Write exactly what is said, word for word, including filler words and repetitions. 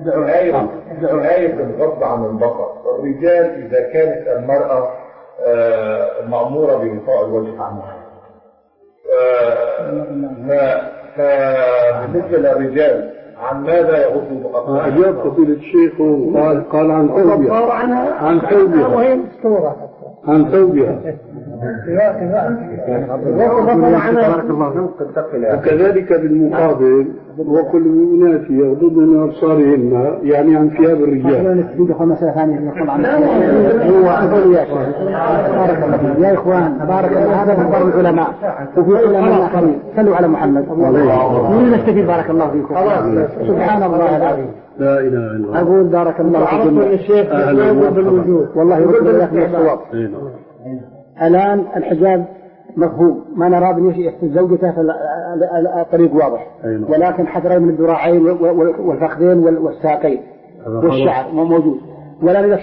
نهاية الغض عن البصر. الرجال إذا كانت المرأة مأمورة بغطاء الوجه عنها، فبالنسبة للرجال عن ماذا يغض بصره؟ أجاب فضيلة الشيخ وقال قال عن ثوبها عن ثوبها عن ثوبها وكذلك بالمقابل وكل المؤمنات يغضضن من أبصارهن يعني عن ثياب الرجال. هو أقول يا شيخ بارك الله فيك يا إخوان بارك الله هذا من بعض العلماء وفي علماء آخرين صلوا على محمد من نستفيد بارك الله فيكم سبحان الله العظيم لا إله إلا الله. أقول بارك الله فيكم الشيخ بالوجود والله يرد لكم الصواب. الآن الحجاب مفهوم ما نراد أن يحفظ زوجته فالطريق واضح ولكن حذر من الذراعين والفخذين والساقين والشعر موجود ولا